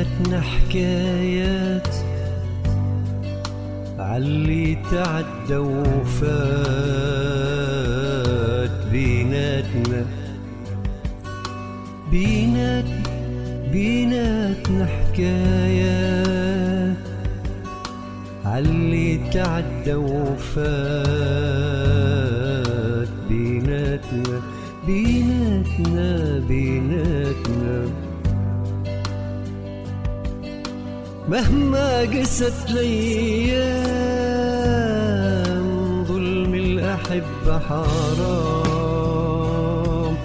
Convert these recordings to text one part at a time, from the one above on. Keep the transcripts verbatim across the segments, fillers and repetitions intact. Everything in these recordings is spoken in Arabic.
بيناتنا حكايات عاللي تعدى وفات بيناتنا بيناتنا بيناتنا حكايات عاللي تعدى وفات بيناتنا بيناتنا بيناتنا مهما قست الأيام ظلم الأحبة حرام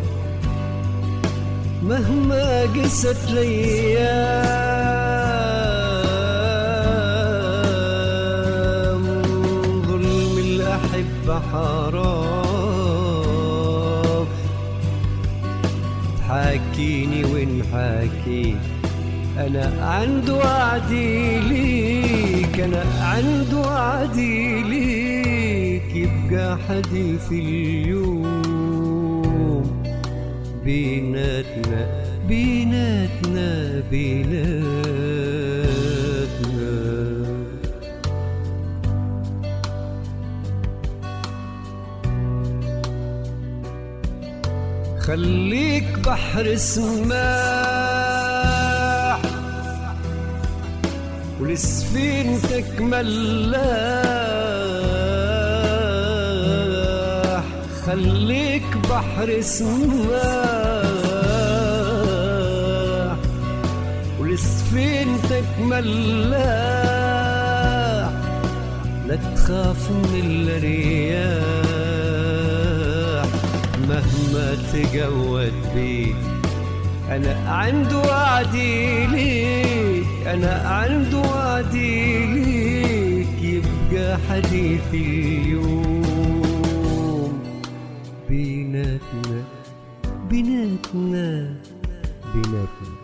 مهما قست الأيام ظلم الأحبة حرام تحاكيني ونحاكيك أنا عند وعدي ليك أنا عند وعدي ليك يبقى حديث اليوم بيناتنا بيناتنا بيناتنا خليك بحر سماح ولسفينتك ملاح خليك بحر سماح ولسفينتك ملاح لا تخاف من الرياح مهما تقوت بيك أنا عند وعدي ليك أنا عند وعدي ليك يبقى حديث اليوم بيناتنا بيناتنا بيناتنا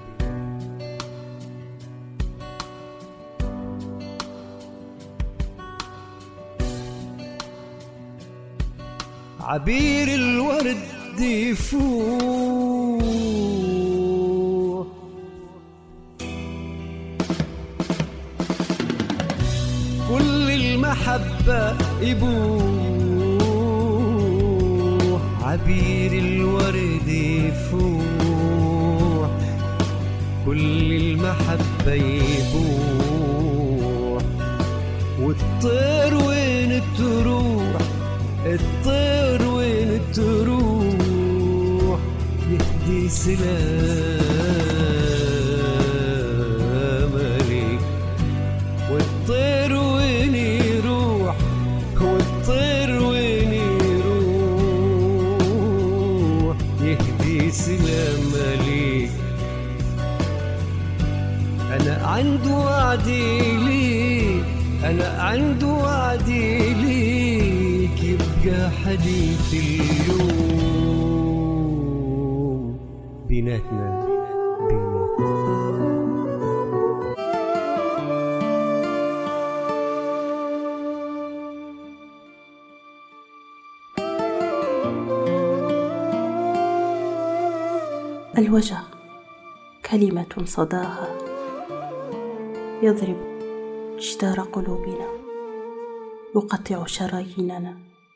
عبير الورد يفوح كل المحبة يبوح عبير الورد يفوح كل المحبة يبوح والطير وين تروح الطير وين تروح يهدي سلام عليك والطير وين يروح والطير وين يروح يهدي سلام عليك أنا عند وعدي ليك أنا عند وعدي ليك يبقى حديث اليوم بيناتنا بيناتنا الوجع كلمة صداها يضرب جدار قلوبنا يقطع شراييننا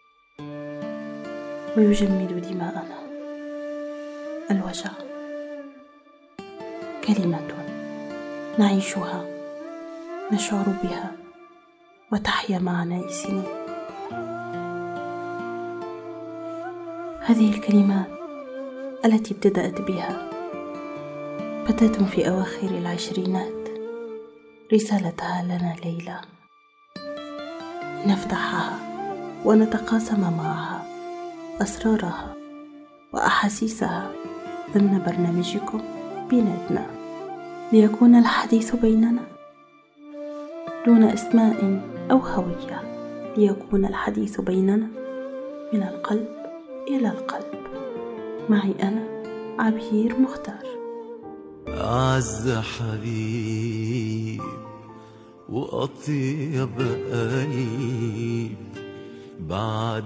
ويجمد دماءنا. الوجع كلمة نعيشها نشعر بها وتحيا معنا لسنين. هذه الكلمات التي ابتدأت بها فتاة في أواخر العشرينات رسالتها لنا ليلى نفتحها ونتقاسم معها أسرارها وأحاسيسها ضمن برنامجكم بيناتنا، ليكون الحديث بيننا دون أسماء أو هوية، ليكون الحديث بيننا من القلب إلى القلب. معي أنا عبير مختار. أعز حبيب وأطيب قلب، بعد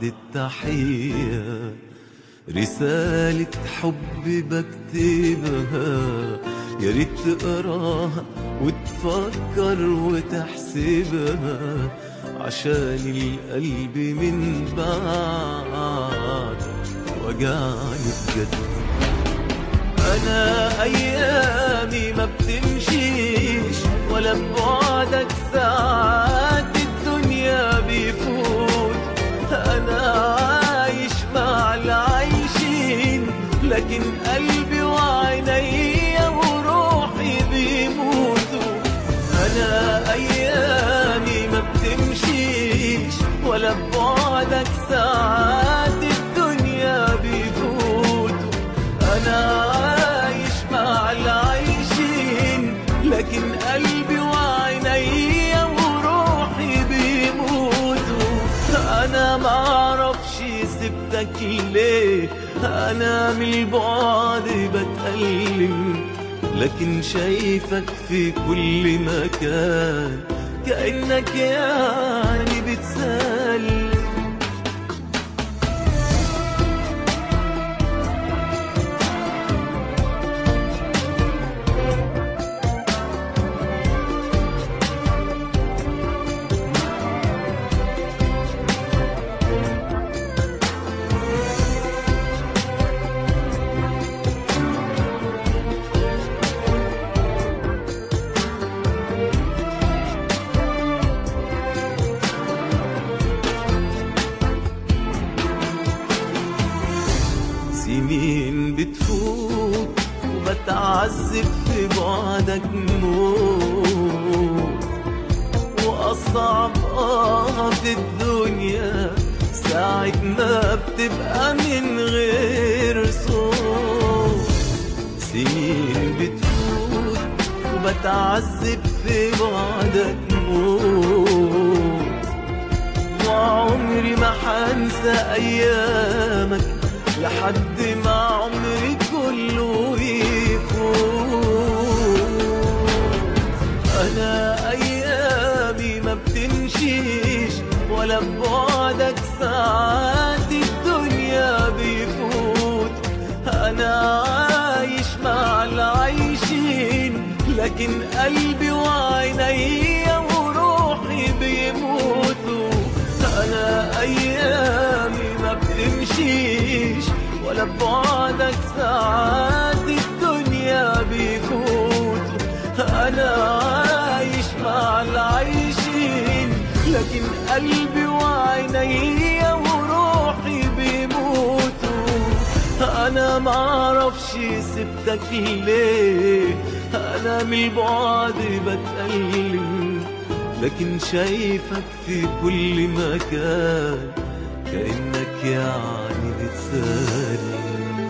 التحية رسالة حب بكتبها يا ريت تقراها وتفكر وتحسبها، عشان القلب من بعد وجعني بجد. أنا أيامي ما بتمشيش ولا ببعدك ساعات الدنيا بيفوت، أنا عايش مع العايشين لكن قلبي وعينيا وروحي بيموتوا. أنا أيامي ما بتمشيش ولا ببعدك ساعات الدنيا بيفوتوا، أنا عايش مع العايشين لكن قلبي وعينيا وروحي بيموتوا. أنا معرفش سبتك ليه، أنا من البعد بتألم، لكن شايفك في كل مكان كأنك يعني بتسلم. سنين بتفوت وبتعذب في بعدك موت، وأصعب آه في الدنيا ساعة ما بتبقى من غير صوت. سنين بتفوت وبتعذب في بعدك موت، وعمري ما حنسى أيامك لحد ما عمري كله يفوت. أنا أيامي ما بتمشيش ولا ببعدك ساعات الدنيا بيفوت، أنا عايش مع العايشين لكن قلبي وعينيا وروحي بيموتوا. أنا أيامي ما بتمشيش ولا ببعدك ساعات الدنيا بيفوتوا، أنا عايش مع العايشين لكن قلبي وعينيا وروحي بيموتوا. أنا معرفش سبتك ليه، أنا من البعد بتألم، لكن شايفك في كل مكان كأنك يعني بتسلم.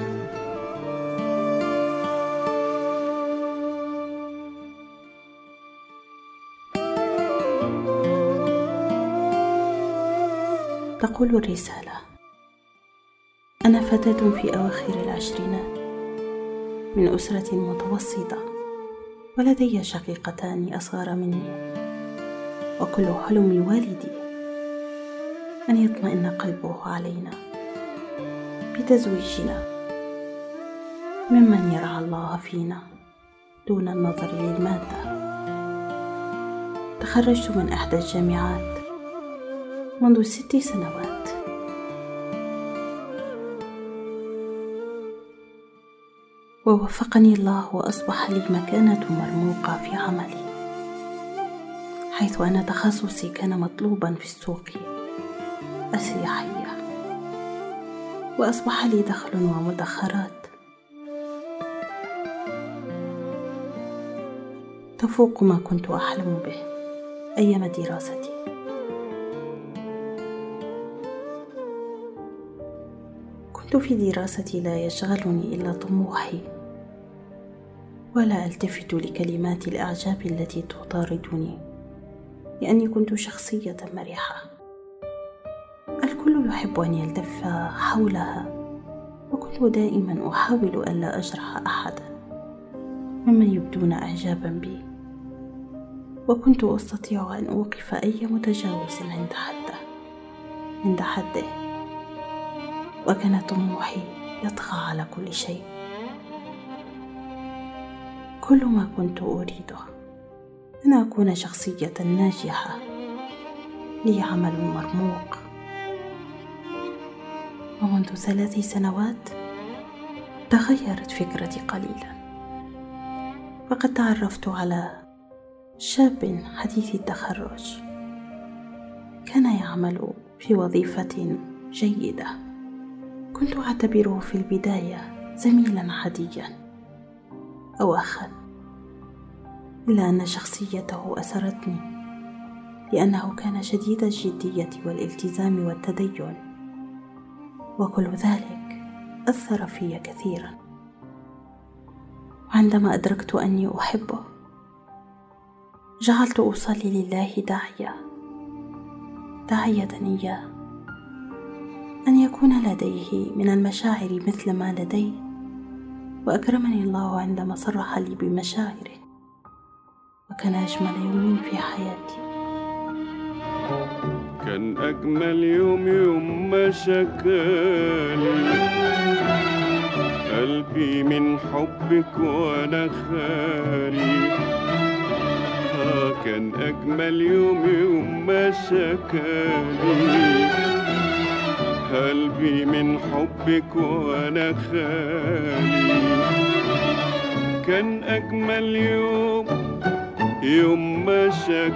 تقول الرسالة: أنا فتاة في أواخر العشرينات من أسرة متوسطة، ولدي شقيقتان أصغر مني، وكل حلم والدي أن يطمئن قلبه علينا بتزويجنا ممن يرعى الله فينا دون النظر للمادة. تخرجت من إحدى الجامعات منذ ست سنوات، ووفقني الله وأصبح لي مكانة مرموقة في عملي، حيث أن تخصصي كان مطلوبا في السوق السياحية، وأصبح لي دخل ومدخرات تفوق ما كنت أحلم به أيام دراستي. كنت في دراستي لا يشغلني إلا طموحي، ولا ألتفت لكلمات الإعجاب التي تطاردني، لأني كنت شخصية مرحة الكل يحب أن يلتف حولها، وكنت دائما أحاول ألا أجرح أحدا ممن يبدون إعجابا بي، وكنت أستطيع أن أوقف أي متجاوز عند حده عند حده وكان طموحي يطغى على كل شيء. كل ما كنت أريده أن أكون شخصية ناجحة، لي عمل مرموق. ومنذ ثلاث سنوات تغيرت فكرتي قليلا، فقد تعرفت على شاب حديث التخرج كان يعمل في وظيفة جيدة. كنت أعتبره في البداية زميلا عاديا أو أخا، إلا أن شخصيته أسرتني، لأنه كان شديد الجدية والالتزام والتدين، وكل ذلك أثر في كثيرا. وعندما أدركت أني أحبه جعلت أصلي لله داعية داعية إياه أن يكون لديه من المشاعر مثل ما لدي، وأكرمني الله عندما صرح لي بمشاعره، وكان أجمل يوم في حياتي. كان أجمل يوم يوم ما شكالي قلبي من حبك وأنا خالي. آه كان أجمل يوم يوم ما شكالي قلبي من حبك وأنا خالي. كان أجمل يوم يوم ما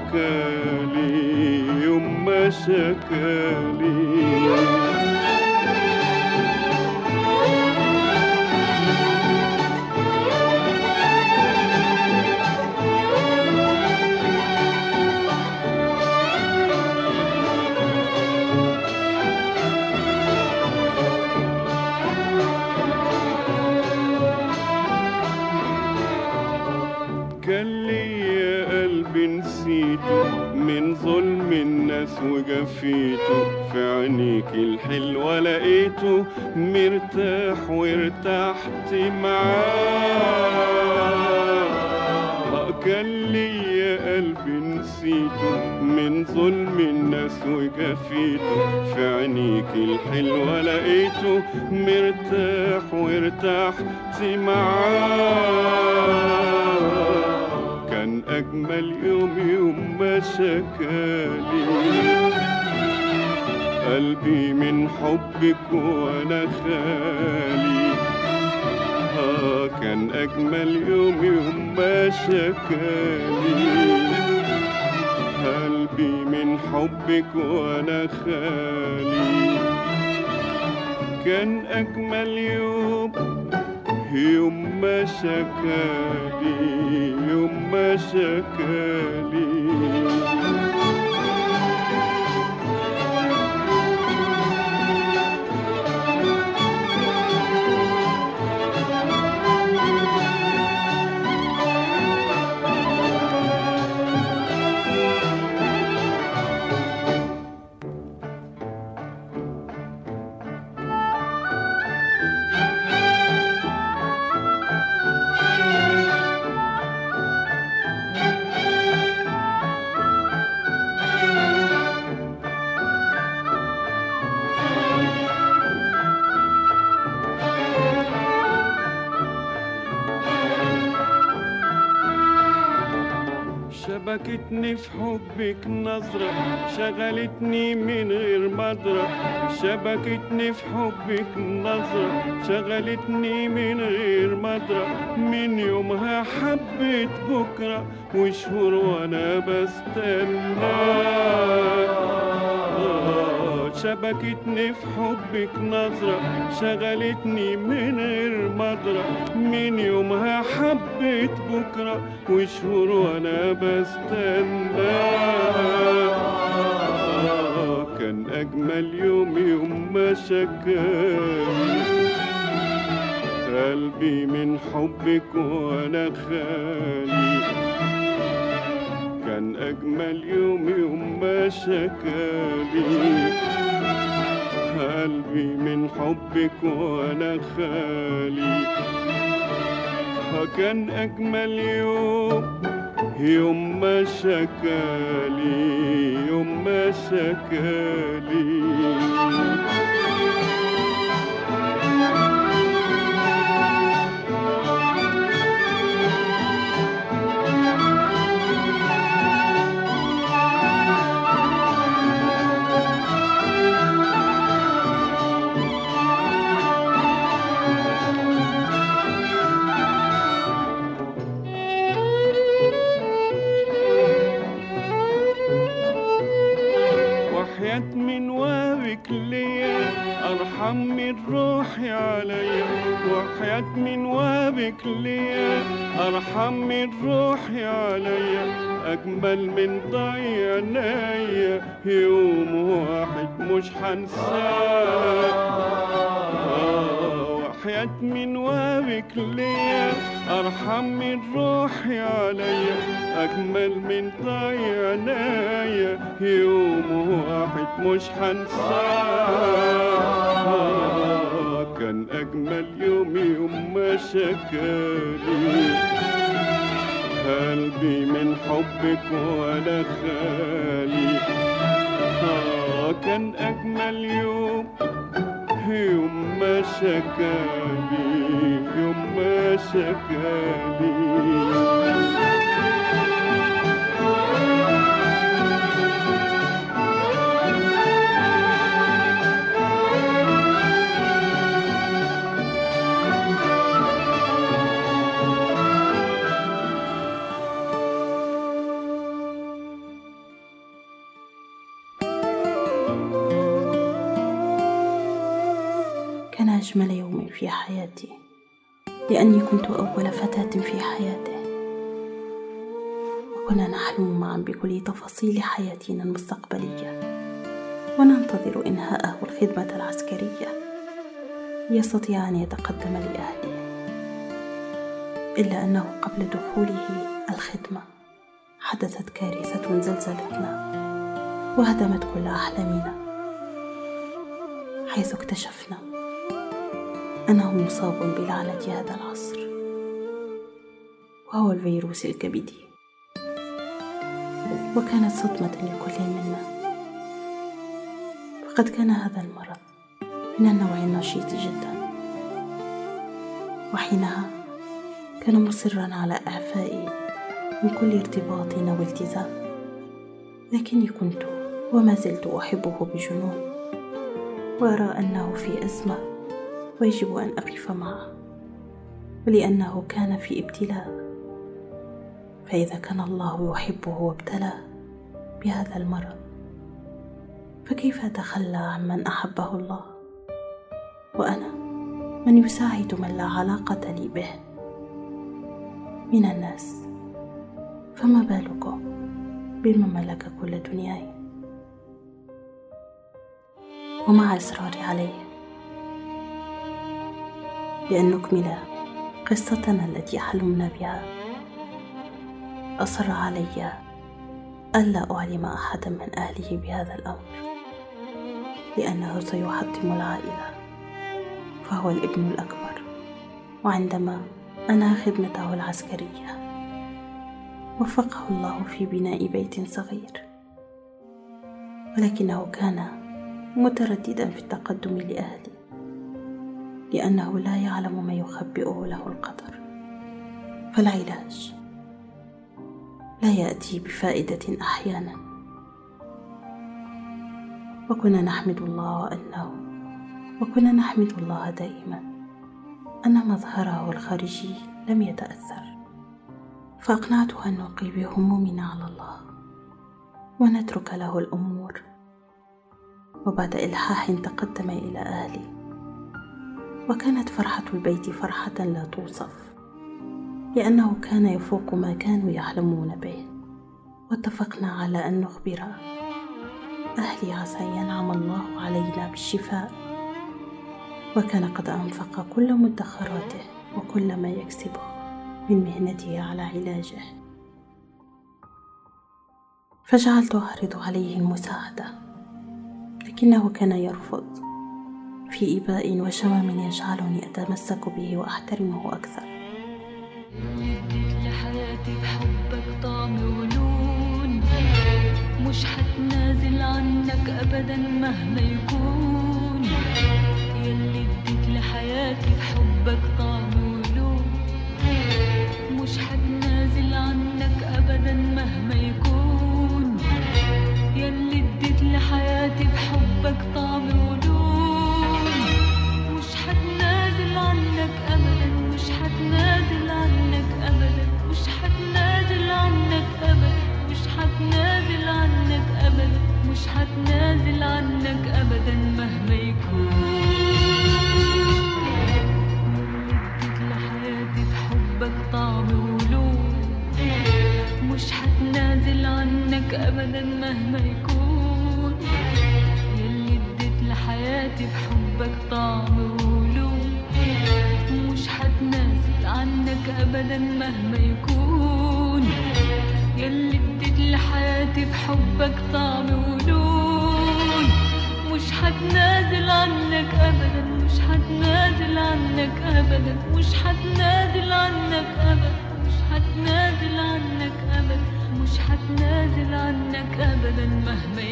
شكالي يوم ما شكالي. كان ليا قلب نسيته من ظلم الناس وجفيته، في عينيك الحلوة لقيته مرتاح وارتحت معاه. كان ليا قلب نسيته من ظلم الناس وجفيته، في عينيك الحلوة لقيته مرتاح وارتحت معاه. كان أجمل يوم يوم ما شكالي قلبي من حبك وأنا خالي. آه كان أجمل يوم يوم ما شكالي قلبي من حبك وأنا خالي. كان أجمل يوم يوم ما شكالي يوم ما شكالي. شبكتني في حبك نظرة شغلتني من غير مدرة. شبكتني في حبك نظرة شغلتني من غير مدرة. من يومها حبيت بكرة وشهور وانا بستناك. شبكتني في حبك نظرة شغلتني من غير مدرة. من يومها حبيت بكرة وشهور وانا بستناك. كان أجمل يوم يوم ما شكالي قلبي من حبك وأنا خالي. كان أجمل يوم يوم ما شكالي قلبي من حبك وأنا خالي. كان أجمل يوم يوم ما شكالي يوم ما شكالي. وحياة من وابك ليا أرحم من روحي عليا أجمل من ضي عينيا يوم واحد مش هنساه وحياة من وابك ليا أرحم من روحي عليا أجمل من ضي عينيا يوم واحد مش هنساه كان أجمل يوم يوم ما شكالي قلبي من حبك ولا خالي آه كان أجمل يوم يوم ما شكالي يوم ما شكالي كان أجمل يوم في حياتي لأني كنت أول فتاة في حياته، وكنا نحلم معا بكل تفاصيل حياتنا المستقبلية وننتظر إنهاءه الخدمة العسكرية ليستطيع أن يتقدم لأهله. إلا أنه قبل دخوله الخدمة حدثت كارثة زلزلتنا وهدمت كل أحلامنا، حيث اكتشفنا أنه مصاب بلعنة هذا العصر وهو الفيروس الكبدي، وكانت صدمة لكل منا، فقد كان هذا المرض من النوع النشيط جدا، وحينها كان مصرا على إعفائي من كل ارتباط والتزام، لكني كنت وما زلت أحبه بجنون وأرى أنه في أزمة ويجب أن أقف معه، ولأنه كان في ابتلاء، فإذا كان الله يحبه وابتلاه بهذا المرض فكيف أتخلى عمن أحبه الله وأنا من يساعد من لا علاقة لي به من الناس، فما بالكم بمن ملك كل دنياي. ومع إصراري عليه بأن نكمل قصتنا التي حلمنا بها، أصر علي ألا أعلم أحدا من أهله بهذا الأمر، لأنه سيحطم العائلة، فهو الابن الأكبر، وعندما أنهى خدمته العسكرية وفقه الله في بناء بيت صغير، ولكنه كان مترددا في التقدم لأهلي لأنه لا يعلم ما يخبئه له القدر، فالعلاج لا يأتي بفائدة أحيانا. وكنا نحمد الله وأنه وكنا نحمد الله دائما أن مظهره الخارجي لم يتأثر، فأقنعته أن نلقي بهمومنا على الله ونترك له الأمور. وبعد إلحاح تقدم إلى أهلي، وكانت فرحة البيت فرحة لا توصف، لأنه كان يفوق ما كانوا يحلمون به. واتفقنا على أن نخبر أهلي عسى ينعم الله علينا بالشفاء، وكان قد أنفق كل مدخراته وكل ما يكسبه من مهنته على علاجه، فجعلت أعرض عليه المساعدة، لكنه كان يرفض في إباء وشمم يجعلني أتمسك به وأحترمه أكثر. اديت لحياتي بحبك طعم ولون، مش حتنازل عنك أبدا مهما يكون. يلي اديت لحياتي بحبك طعم ولون، مش حتنازل عنك أبدا مهما يكون. يلي اديت لحياتي بحبك طعم ولون، مش حتنازل عنك أبدا، مش حتنازل عنك أبدا، مش حتنازل عنك أبدا، مش حتنازل عنك أبدا، مش حتنازل عنك أبدا مهما يكون. اديت هتنازل عنك أبدا مهما يكون. يلي اديت لحياتي بحبك طعم ولون، مش هتنازل عنك أبدا مهما يكون. يلي اديت لحياتي بحبك طعم ولون، مش هتنازل عنك أبدا، مش هتنازل عنك أبدا، مش هتنازل عنك أبدا، مش هتنازل عنك أبدا، مش هتنازل عنك أبدا مهما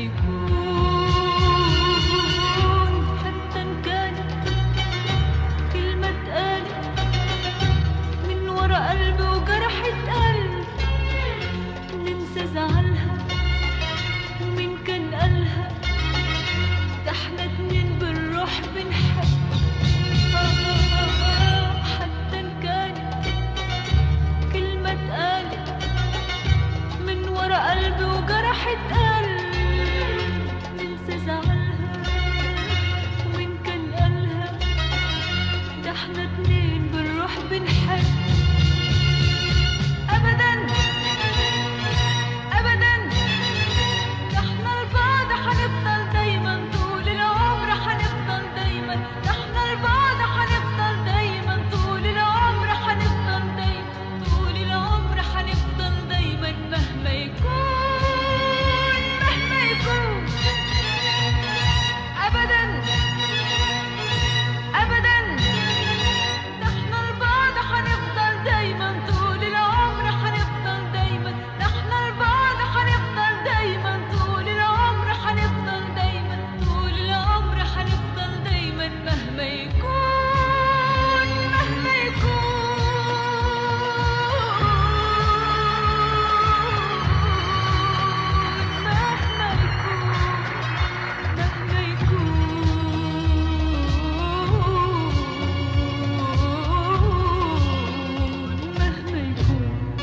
يكون. حتى إن كانت كلمة اتقالت من ورا قلبي وجرحت قلبي، ننسى زعلها ومين كان قالها، ده احنا اتنين بالروح بنحب. حتى إن كانت كلمة اتقالت من ورا قلبي وجرحت قلبي، ننسى زعلها ومين كان قالها، ده احنا اتنين بالروح بنحب. أبدا أبدا، ده احنا لبعض هنفضل دايما طول العمر، هنفضل دايما، ده احنا لبعض هنفضل دايما طول العمر، هنفضل دايما طول العمر، هنفضل دايما مهما يكون، مهما يكون. أبدا أبدا، ده احنا لبعض هنفضل دايما طول العمر، هنفضل دايما، ده احنا لبعض هنفضل دايما طول العمر، هنفضل دايما طول العمر، هنفضل دايما مهما يكون، مهما يكون، مهما يكون، مهما يكون، مهما يكون.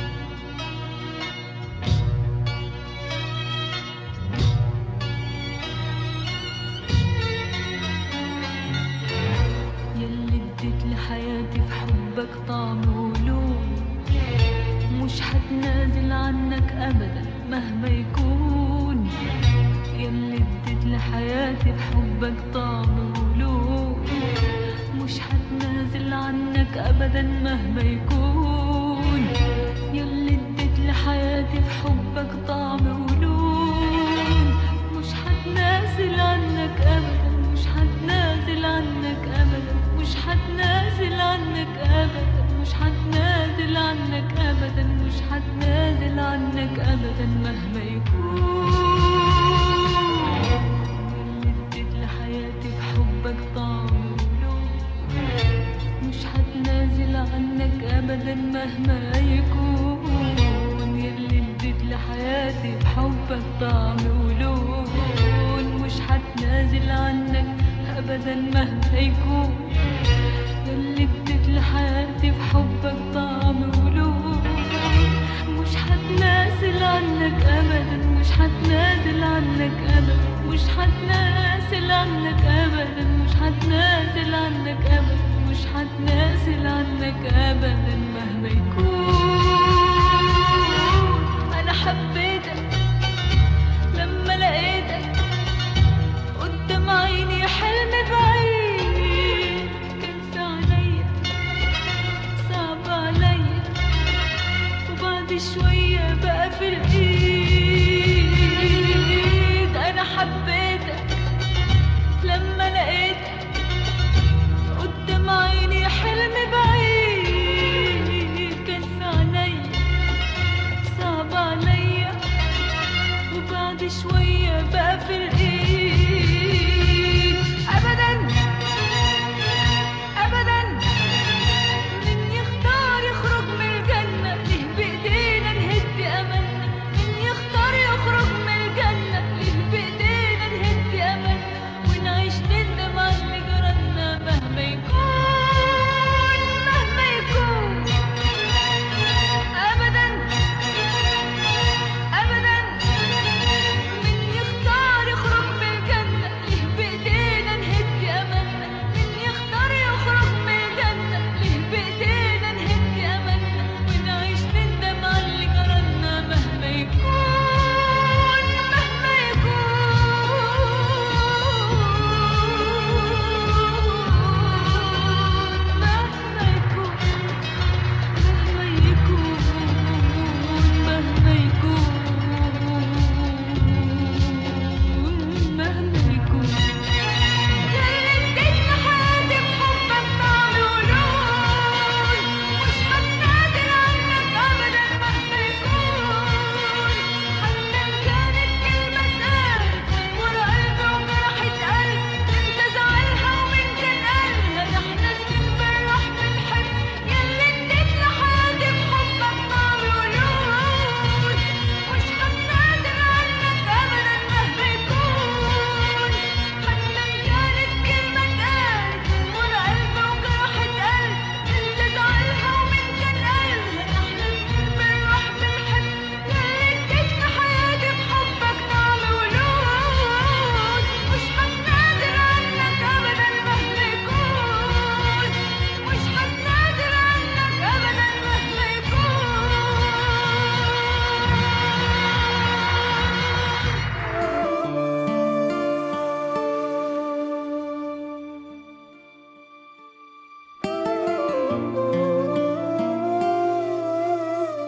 يلي اديت لحياتي في حبك طعم ولون، مش هتنازل عنك أبدا مهما يكون. يلي اديت لحياتي في حبك طعم ولون، مش هتنازل عنك أبدا مهما يكون. يلي اديت لحياتي في حبك طعم ولون، مش هتنازل عنك أبدا، مش هتنازل عنك أبدا، مش هتنازل عنك أبدا، مش هتنازل عنك أبدا، مش هتنازل عنك أبدا مهما يكون. يلي اديت لحياتي بحبك طعم ولون، مش هتنازل عنك أبدا مهما يكون. يلي اديت لحياتي بحبك طعم ولون، مش هتنازل عنك أبدا مهما يكون. يلي اديت لحياتي بحبك طعم ولون، مش هتنازل عنك أبدا، مش هتنازل عنك أبدا، مش هتنازل عنك أبدا، مش هتنازل عنك أبدا، مش هتنازل عنك أبدا مهما يكون. أنا حبيتك لما لقيتك قدام عيني، حلم بعيد كان في عينيا، صعب عليا، وبعد شوية بقى في الإيد. أنا حبيتك لما لقيتك قدام عيني، حلم بعيد كان في عينيا، صعب عليا، وبعد شوية بقى في الإيد. أبدا أبدا، من يختار يخرج من الجنة، ليه بإيدينا نهد أملنا، من يختار يخرج من الجنة، ليه بإيدينا نهد أملنا، ونعيش نندم على اللي جرالنا مهما يكون، مهما يكون. أبدا أبدا، من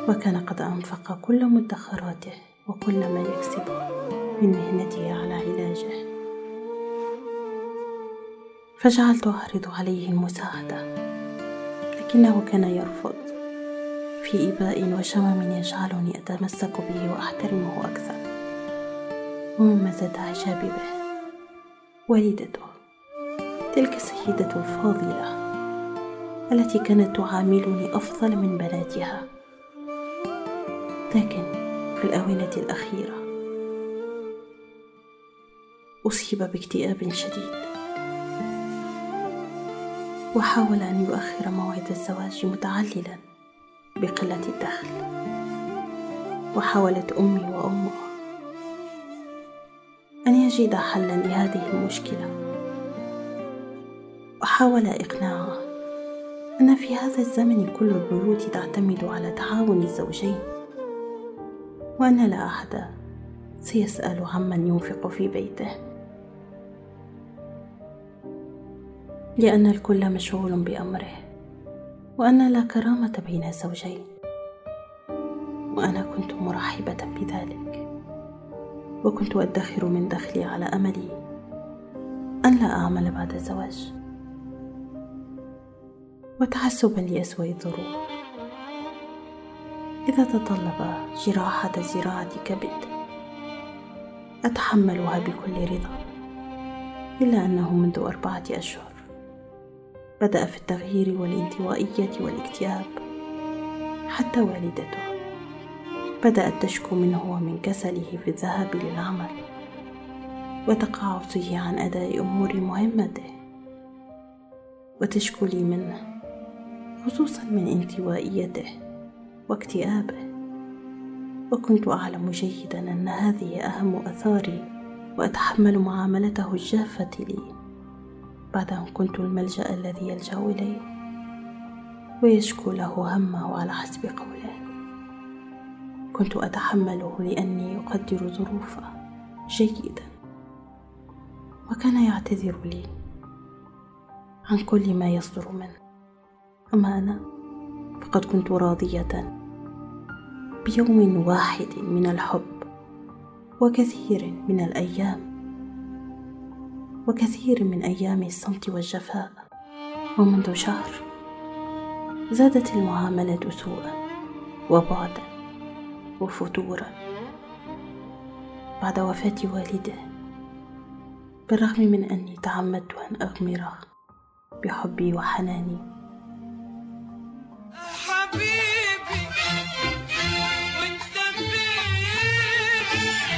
وكان قد أنفق كل مدخراته وكل ما يكسبه من مهنته على علاجه، فجعلت أعرض عليه المساعدة، لكنه كان يرفض في إباء وشمم يجعلني أتمسك به وأحترمه أكثر. ومما زاد إعجابي به والدته، تلك السيدة الفاضلة التي كانت تعاملني أفضل من بناتها. لكن في الآونة الأخيرة أصيب باكتئاب شديد، وحاول أن يؤخر موعد الزواج متعللا بقلة الدخل. وحاولت أمي وأمه أن يجد حلا لهذه المشكلة، وحاول إقناعه أن في هذا الزمن كل البيوت تعتمد على تعاون الزوجين، وأن لا أحد سيسأل عمن ينفق في بيته، لأن الكل مشغول بأمره، وأن لا كرامة بين الزوجين. وأنا كنت مرحبة بذلك، وكنت أدخر من دخلي على أملي أن لا أعمل بعد الزواج. وتحسبا لأسوأ الظروف، إذا تطلب جراحة زراعة كبد أتحملها بكل رضا، إلا أنه منذ أربعة أشهر بدأ في التغيير والانطوائية والاكتئاب. حتى والدته بدأت تشكو منه ومن كسله في الذهاب للعمل وتقاعسه عن أداء أمور مهمته، وتشكو لي منه خصوصا من انطوائيته واكتئابه. وكنت أعلم جيدا أن هذه أهم أثاري، وأتحمل معاملته الجافة لي بعد أن كنت الملجأ الذي يلجأ إليه ويشكو له همه على حسب قوله. كنت أتحمله لأني أقدر ظروفه جيدا، وكان يعتذر لي عن كل ما يصدر منه. أما أنا فقد كنت راضية بيوم واحد من الحب وكثير من الأيام وكثير من أيام الصمت والجفاء. ومنذ شهر زادت المعاملة سوءا وبعدا وفتورا بعد وفاة والده، بالرغم من أني تعمدت أن أغمره بحبي وحناني. حبيبي وانت فين،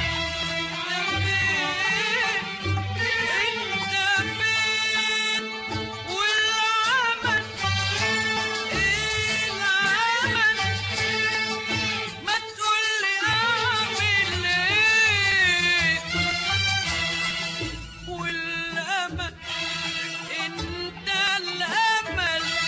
انت فين والعمل ايه العمل، ما تقولي اعمل ايه، والامل انت الامل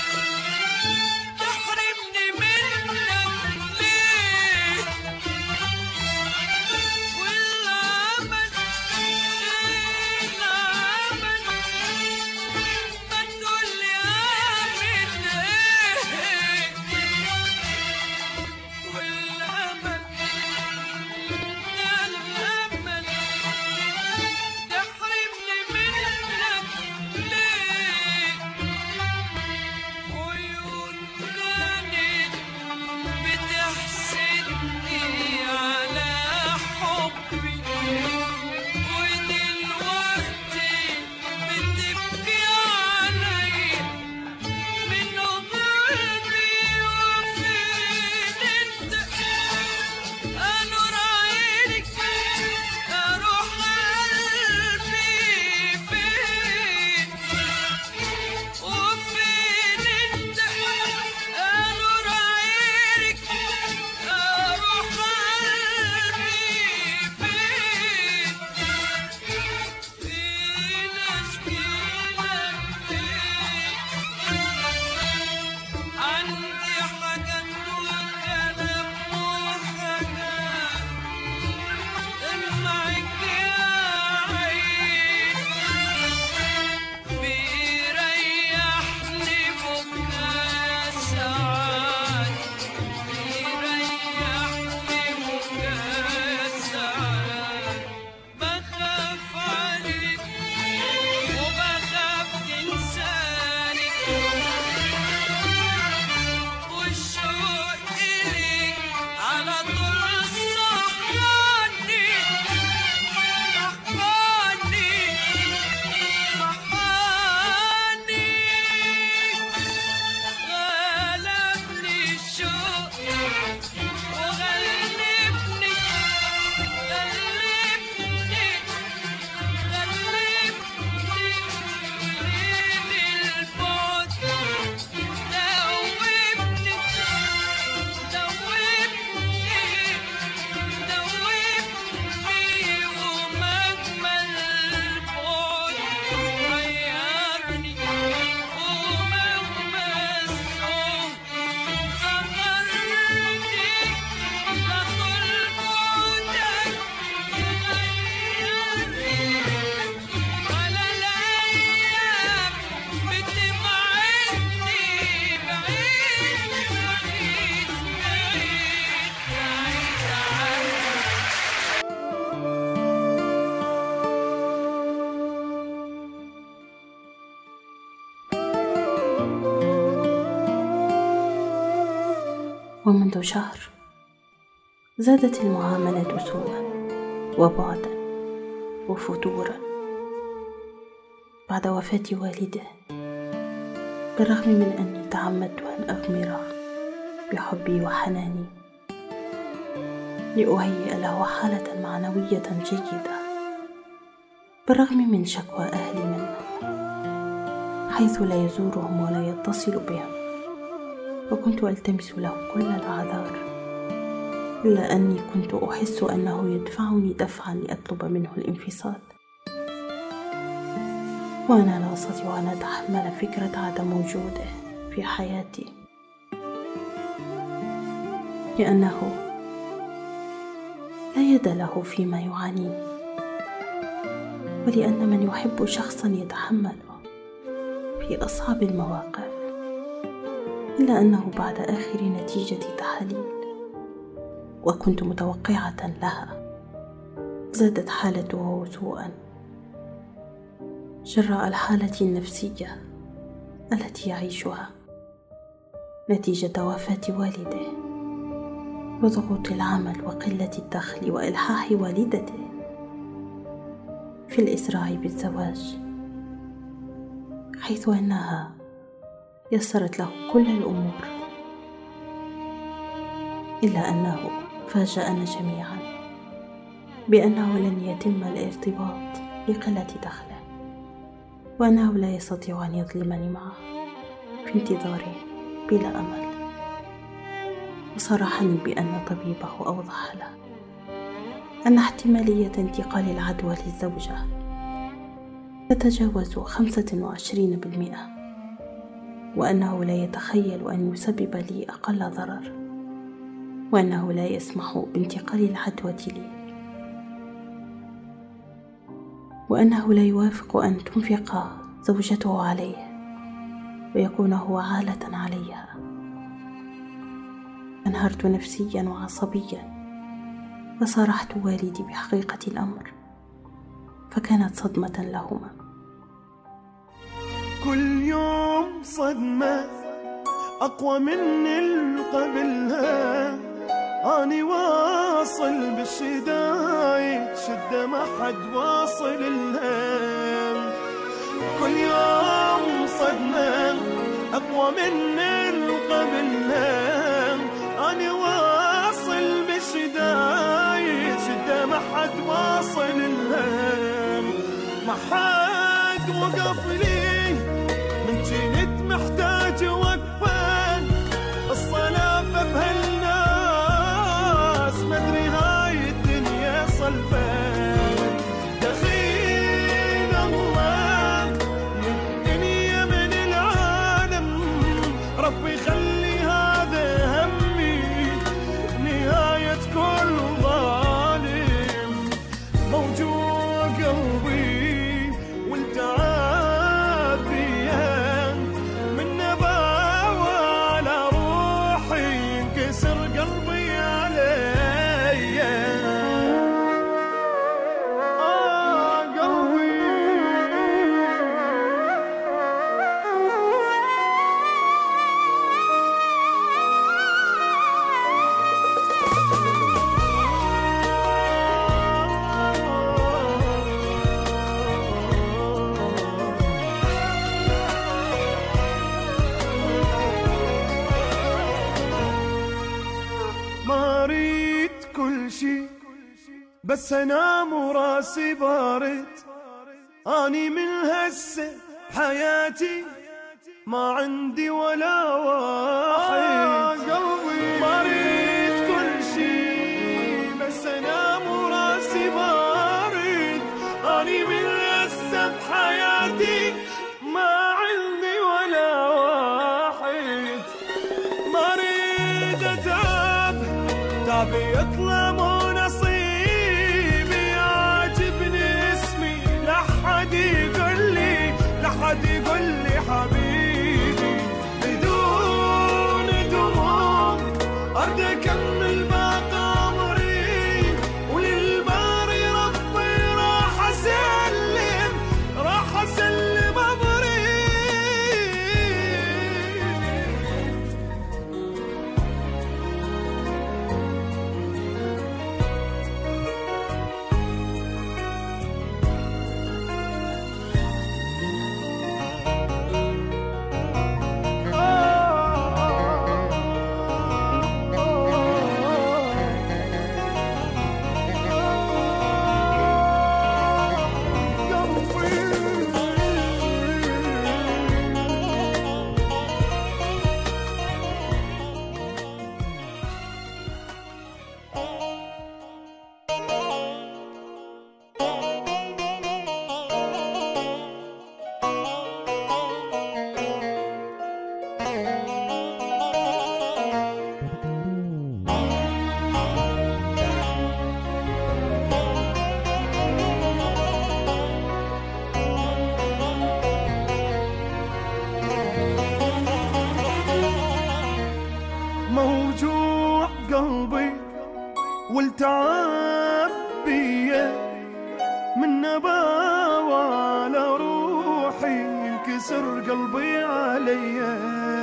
ومنذ شهر زادت المعاملة سوءا وبعدا وفتورا بعد وفاة والده، بالرغم من أني تعمدت أن أغمره بحبي وحناني لأهيئ له حالة معنوية جيدة، بالرغم من شكوى أهلي منه حيث لا يزورهم ولا يتصل بهم، وكنت ألتمس له كل الأعذار، إلا أني كنت أحس أنه يدفعني دفعا لأطلب منه الانفصال، وأنا لا أستطيع أن أتحمل فكرة عدم وجوده في حياتي، لأنه لا يد له فيما يعانيه، ولأن من يحب شخصا يتحمله في أصعب المواقف، إلا أنه بعد آخر نتيجة تحاليل وكنت متوقعة لها زادت حالته سوءا جراء الحالة النفسية التي يعيشها نتيجة وفاة والده وضغوط العمل وقلة الدخل وإلحاح والدته في الإسراع بالزواج، حيث أنها يسرت له كل الأمور، إلا أنه فاجأنا جميعا بأنه لن يتم الارتباط لقلة دخله، وأنه لا يستطيع أن يظلمني معه في انتظاره بلا أمل. وصرحني بأن طبيبه أوضح له أن احتمالية انتقال العدوى للزوجة تتجاوز خمسة وعشرين بالمئة، وأنه لا يتخيل أن يسبب لي أقل ضرر، وأنه لا يسمح بانتقال العدوى لي، وأنه لا يوافق أن تنفق زوجته عليه ويكون هو عالة عليها. انهارت نفسيا وعصبيا، وصارحت والدي بحقيقة الأمر، فكانت صدمة لهما. كل يوم صدمة أقوى من القبلها، أني واصل بالشدايد شدة ما حد واصل لها. كل يوم صدمة أقوى من القبلها، أني واصل بالشدايد شدة ما حد واصل لها. ما حد وقف لي من جنت محتاج وقفة، الصلافة بهالناس مدري هاي الدنيا صلفان. دخيل الله الدنيا من العالم، ربي خلي هذا همي نهاية كل ظالم. موجوع قلبي وانت عافية من نباوة على روحي، انكسر قلبي علي. آه قلبي ما أريد كل شي، بس أنام وراسي بارد. أني من هسه حياتي ما عندي ولا واحد. ما أريد كل شي، بس أنام وراسي بارد. أني من هسه بحياتي ما عندي ولا واحد. ما أريد أتعب، تعبي يطلع مو نصيبي. عاجبني اسمي، لحد يقول لي لحد يقول لي حبيبي. بدون دموع أرد أكمل باقي عمري، وللباري ربي راح أسلم، راح أسلم أمري. بيا من نباوة على روحي ينكسر قلبي عليا.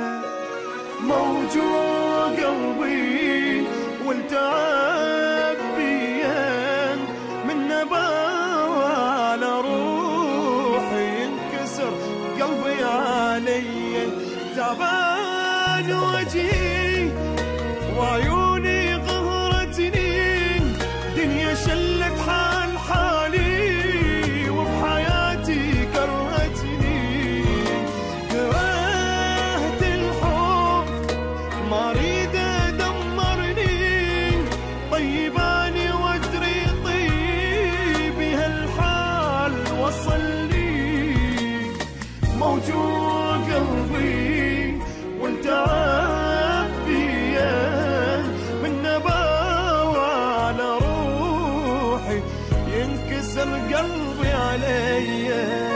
موجوع قلبي والتعب بيا من نباوة على روحي ينكسر قلبي عليا. تعبان وجهي وعيوني غهرتني، دنيا شلت حال حالي وبحياتي كرهتني. كرهت الحب ما اريد دمرني، طيباني وادري طيبي هالحال وصلني. موجوع قلبي والتعب بيا من نباوة على روحي ينكسر قلبي عليا.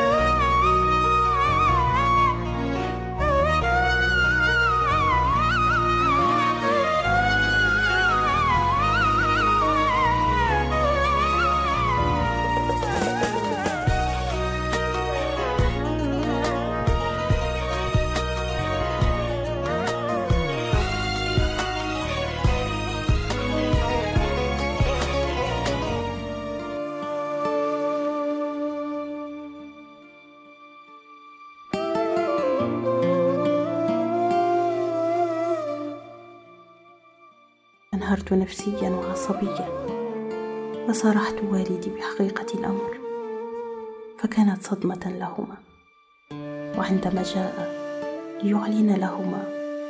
انهارت نفسيا وعصبيا، وصارحت والدي بحقيقة الأمر، فكانت صدمة لهما. وعندما جاء ليعلن لهما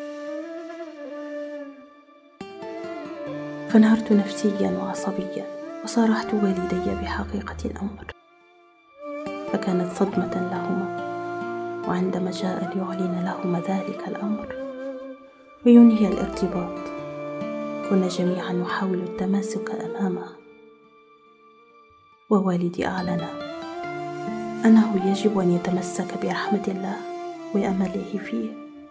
فانهارت نفسيا وعصبيا، وصارحت والدي بحقيقة الأمر، فكانت صدمة لهما. وعندما جاء ليعلن لهما ذلك الأمر وينهي الارتباط، كنا جميعا نحاول التماسك أمامه. ووالدي أعلن أنه يجب أن يتمسك برحمة الله وأمله فيه،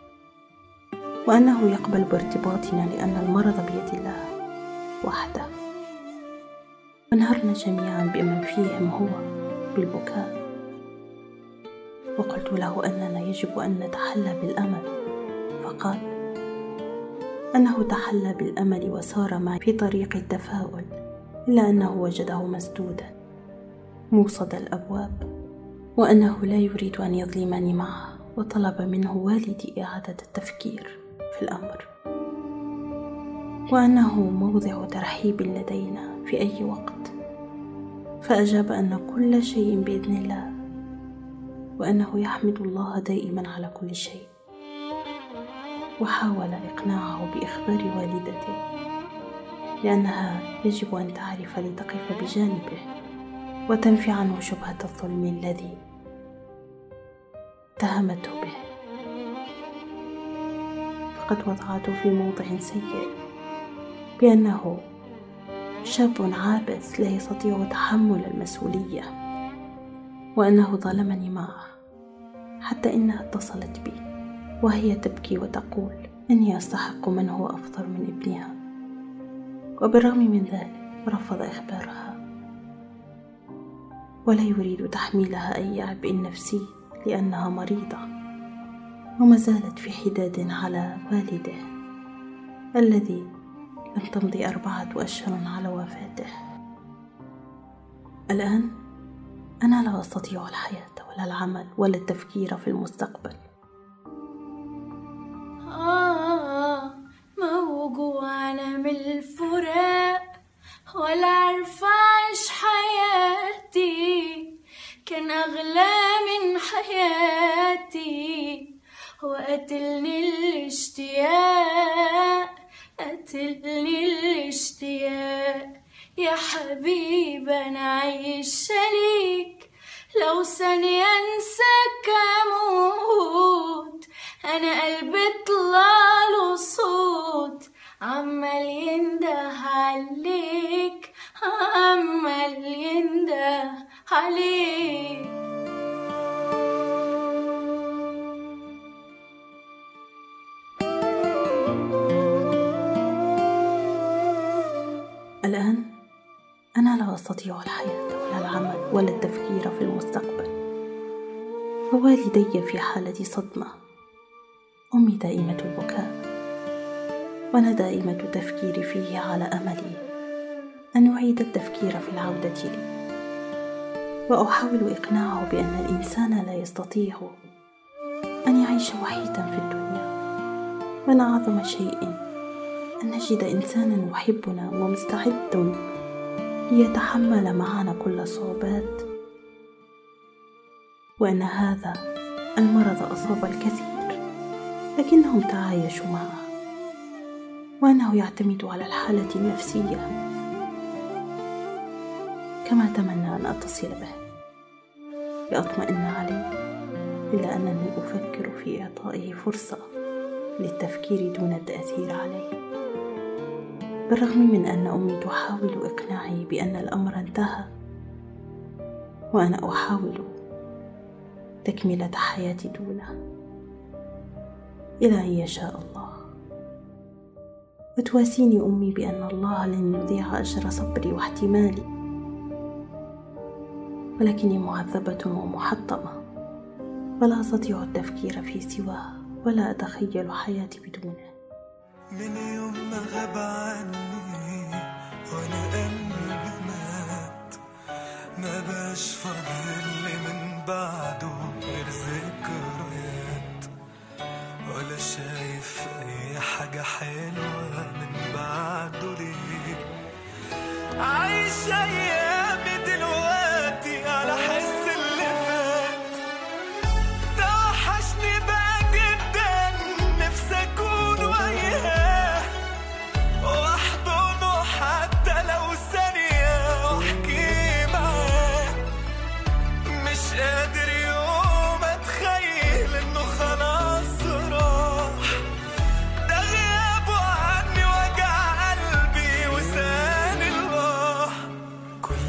وأنه يقبل بارتباطنا لأن المرض بيد الله وحده. وانهرنا جميعا بمن فيهم هو بالبكاء، وقلت له أننا يجب أن نتحلى بالأمل، فقال أنه تحلى بالأمل وسار معي في طريق التفاؤل، إلا أنه وجده مسدودا موصد الأبواب، وأنه لا يريد أن يظلمني معه، وطلب منه والدي إعادة التفكير في الأمر، وأنه موضع ترحيب لدينا في أي وقت. فأجاب أن كل شيء بإذن الله، وأنه يحمد الله دائما على كل شيء. وحاول إقناعه بإخبار والدته لأنها يجب أن تعرف لتقف بجانبه وتنفي عنه شبهة الظلم الذي اتهمته به، فقد وضعته في موضع سيء بأنه شاب عابس لا يستطيع تحمل المسؤولية، وأنه ظلمني معه، حتى إنها اتصلت بي وهي تبكي وتقول إني أستحق من هو أفضل من ابنها. وبالرغم من ذلك رفض إخبارها، ولا يريد تحميلها أي عبء نفسي لأنها مريضة، وما زالت في حداد على والده الذي لم تمضي أربعة أشهر على وفاته. الآن أنا لا أستطيع الحياة ولا العمل ولا التفكير في المستقبل. آه موجوعة من الفراق، ولا عارفة أعيش حياتي، كان أغلى من حياتي، وقتلني الاشتياق، قتلني الاشتياق. يا حبيب أنا عايشة ليك، لو ثانية أنساك أموت. أنا قلبي طلعله صوت عمال ينده عليك، عمال ينده عليك. الآن أنا لا أستطيع الحياة ولا العمل ولا التفكير في المستقبل، فوالدي في حالة صدمة، أمي دائمة البكاء، وأنا دائمة التفكير فيه على أملي أن أعيد التفكير في العودة لي، وأحاول إقناعه بأن الإنسان لا يستطيع أن يعيش وحيدا في الدنيا، وأن أعظم شيء أن نجد إنسانا يحبنا ومستعد ليتحمل معنا كل الصعوبات، وأن هذا المرض أصاب الكثير لكنهم تعايشوا معه، وأنه يعتمد على الحالة النفسية. كما أتمنى أن أتصل به لأطمئن عليه، إلا أنني أفكر في إعطائه فرصة للتفكير دون التأثير عليه، بالرغم من أن أمي تحاول إقناعي بأن الأمر انتهى، وأنا أحاول تكملة حياتي دونه إلى أن يشاء الله. وتواسيني أمي بأن الله لن يضيع أجر صبري واحتمالي، ولكني معذبة ومحطمة، ولا أستطيع التفكير في سواه ولا أتخيل حياتي بدونه. من يوم ما غاب عني وانا قلبي مات، ما باش فاضل لي من بعده غير ذكريات، ولا شايف اي حاجة حلوة من بعده ليه. عايش ايامي دلوقتي على حس اللي فات، توحشني بقى جدا، نفسي اكون وياه واحضنه حتى لو ثانية واحكي معاه. مش قادر يوم اتخيل انه خلاص راح، ده غيابه عني وجع قلبي وسان الله. كل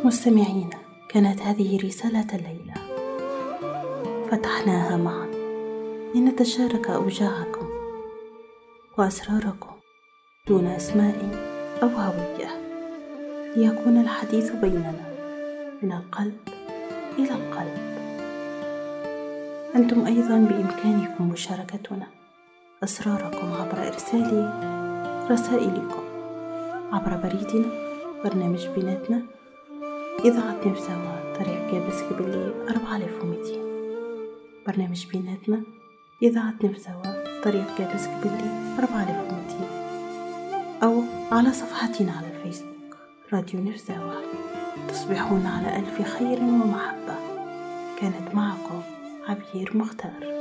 مستمعينا، كانت هذه رسالة الليلة، فتحناها معا لنتشارك أوجاعكم وأسراركم دون أسماء أو هوية، ليكون الحديث بيننا من القلب إلى القلب. أنتم أيضا بإمكانكم مشاركتنا أسراركم عبر إرسال رسائلكم عبر بريدنا برنامج بيناتنا، إذاعة نفساوة، طريق كابس كبلي أربعة آلاف ومئتين. برنامج بيناتنا إذاعة نفساوة، طريق كابس كبلي أربعة آلاف ومئتين، أو على صفحتنا على الفيسبوك راديو نفساوة. تصبحون على ألف خير ومحبة. كانت معكم عبير مختار.